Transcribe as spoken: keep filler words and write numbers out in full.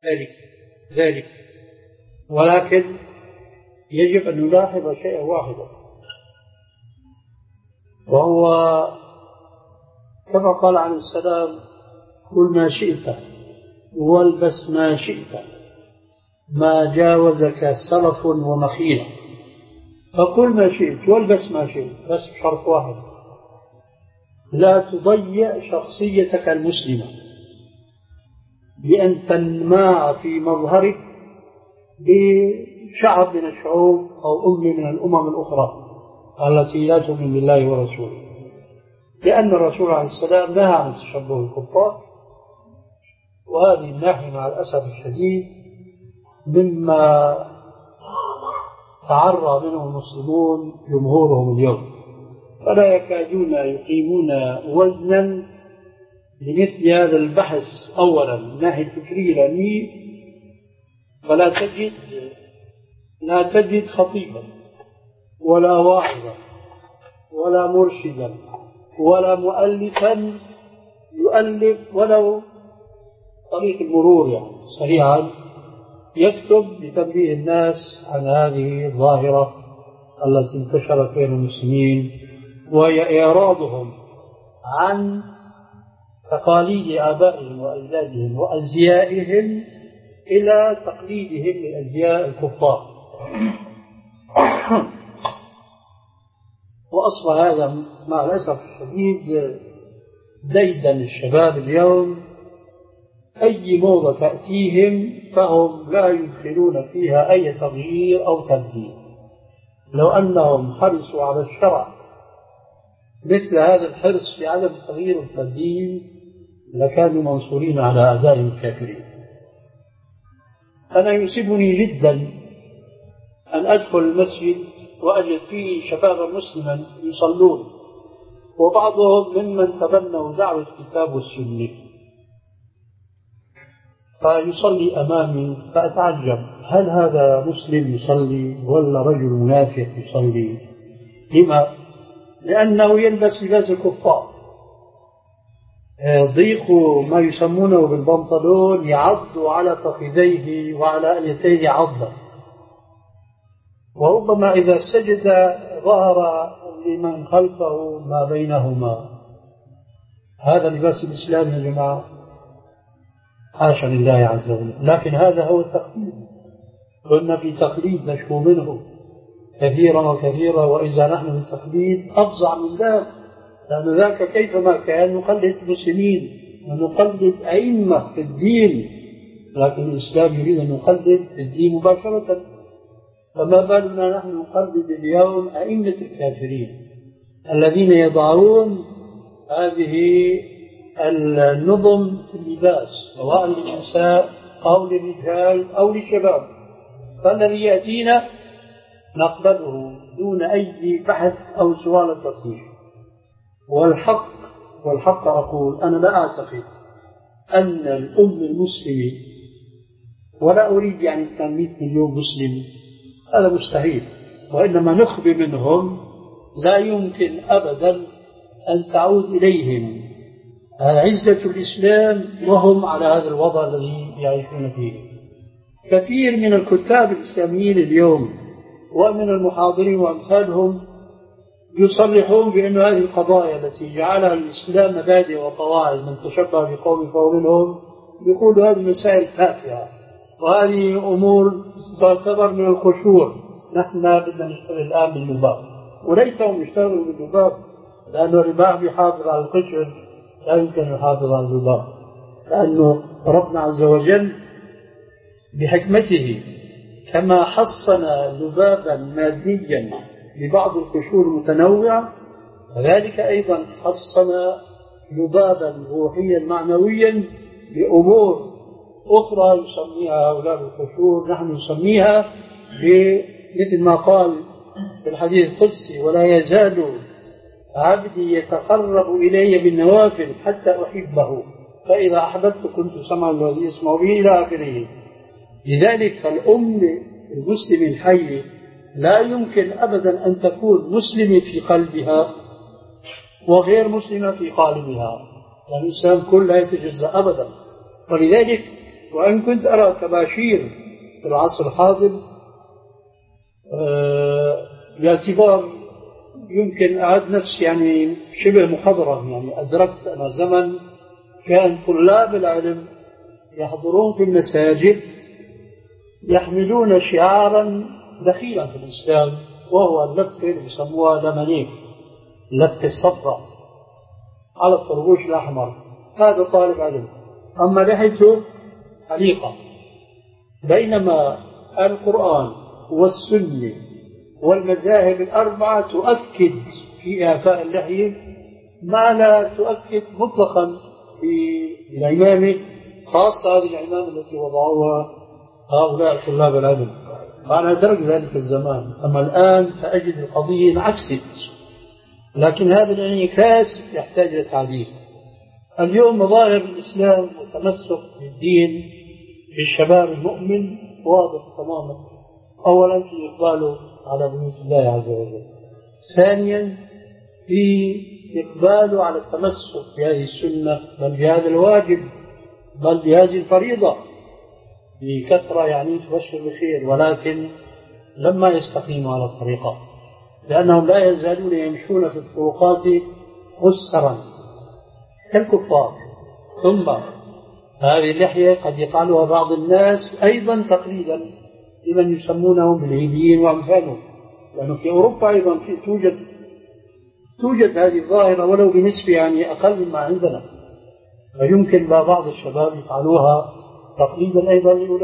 ذلك ذلك ولكن يجب أن نلاحظ شيئا واحدا، وهو كما قال عليه السلام: كل ما شئت والبس ما شئت ما جاوزك سلف ومخيلة. فكل ما شئت والبس ما شئت، بس بشرط واحد: لا تضيع شخصيتك المسلمة بأن تنماع في مظهرك بشعب من الشعوب أو أمة من الأمم الأخرى التي لا تؤمن بالله ورسوله، لأن الرسول عليه السلام نهى عن تشبه الكفار، وهذه الناحية مع الأسف الشديد مما تعرى منه المسلمون جمهورهم اليوم، فلا يكادون يقيمون وزنا لمثل هذا البحث. أولا من الناحية الفكرية العلمية، فلا تجد لا تجد خطيبا ولا واعظا ولا مرشدا ولا مؤلفا يؤلف ولو طريق المرور يعني سريعا يكتب لتنبيه الناس عن هذه الظاهرة التي انتشرت بين المسلمين، وهي إعراضهم عن تقاليد آبائهم وأجدادهم وأزيائهم إلى تقليدهم لأزياء الكفار. وأصبح هذا مع الأسف الشديد ديدا الشباب اليوم، أي موضة تأتيهم فهم لا يدخلون فيها أي تغيير أو تبديل. لو أنهم حرصوا على الشرع مثل هذا الحرص في عدم التغيير والتبديل لكانوا منصورين على أعدائهم الكافرين. أنا يصيبني جدا أن أدخل المسجد وأجد فيه شبابا مسلما يصلون، وبعضهم ممن تبنوا دعوة الكتاب والسنة، فيصلي أمامي فأتعجب: هل هذا مسلم يصلي ولا رجل منافق يصلي؟ لما؟ لأنه يلبس لباس الكفار، ضيق ما يسمونه بالبنطلون يعض على فخذيه وعلى اليتيه عضا، وربما إذا سجد ظهر لمن خلفه ما بينهما. هذا لباس الإسلام يا جماعة؟ حاشا لله عز وجل. لكن هذا هو التقليد، كنا في تقليد نشكو منه كثيرا وكثيرا، وإذا نحن في التقليد أفظع من ذلك، لأن ذاك كيفما كان نقلد مسلمين ونقلد أئمة في الدين، لكن الإسلام يريد أن نقلد في الدين مباشرة. فما بالنا نحن نقلد اليوم أئمة الكافرين الذين يضعون هذه النظم في اللباس سواء للنساء أو للرجال أو للشباب، فالذي يأتينا نقبله دون أي بحث أو سؤال تفتيش. والحق والحق أقول أنا لا أعتقد أن الأم المسلمة، ولا أريد يعني ثمانمائة مليون مسلم، هذا مستحيل، وإنما نخبي منهم لا يمكن أبدا أن تعود إليهم عزة الإسلام وهم على هذا الوضع الذي يعيشون فيه. كثير من الكتاب الإسلاميين اليوم ومن المحاضرين وأمثالهم يصرحون بأن هذه القضايا التي جعلها الإسلام مبادئ وقواعد، من تشبه بقوم فهو منهم، يقول هذه مسائل تافهة وهذه أمور تعتبر من الخشوع. نحن بدنا نشتغل الآن باللباب، وليتهم يشتغلوا باللباب، لأن الرباح بيحافظ على القشر، لا يمكن يحافظ على اللباب، لأنه ربنا عز وجل بحكمته كما حصن لبابا ماديا لبعض القشور المتنوعة، وذلك أيضا حصن لبابا روحيا معنويا لأمور أخرى يسميها هؤلاء القشور، نحن نسميها مثل ما قال في الحديث القدسي: ولا يزال عبدي يتقرب إلي بالنوافل حتى أحبه، فإذا أحببت كنت سمعا الذي يسمع به إلى آخره. لذلك الأم المسلم الحي لا يمكن أبدا أن تكون مسلمة في قلبها وغير مسلمة في قالبها، يعني الإسلام كله لا يتجزأ أبدا. ولذلك وإن كنت أرى تباشير في العصر الحاضر باعتبار يمكن أعد نفسي يعني شبه مخضرم، يعني أدركت أنا زمن كان طلاب العلم يحضرون في المساجد يحملون شعارا دخيلا في الإسلام، وهو اللفة اللي يسموها لمنيك، اللفة الصفراء على الطربوش الأحمر. هذا طالب علم، أما لحيته حليقة. بينما القرآن والسنة والمذاهب الأربعة تؤكد في إعفاء اللحية ما لا تؤكد مطلقا في العمامة، خاصة هذه العمامة التي وضعوها هؤلاء طلاب العلم. فأنا أدرك ذلك الزمان، أما الآن فأجد القضية انعكست، لكن هذا الانعكاس يحتاج إلى تعديل. اليوم مظاهر الإسلام والتمسك بالدين في الشباب المؤمن واضح تماما. أولا في إقباله على بيوت الله عز وجل، ثانيا في إقباله على التمسك بهذه السنة، بل بهذا الواجب، بل بهذه الفريضة بكثرة، يعني تبشر بخير، ولكن لما يستقيموا على الطريقة، لأنهم لا يزالون يمشون في الطرقات خسرا كالكفار. ثم هذه اللحية قد يفعلها بعض الناس أيضا تقليدا لمن يسمونهم بالعيديين وأمثالهم، لأنه في أوروبا أيضا في توجد توجد هذه الظاهرة ولو بنسبة يعني أقل مما عندنا، فيمكن بعض الشباب يفعلوها تقليدا أيضا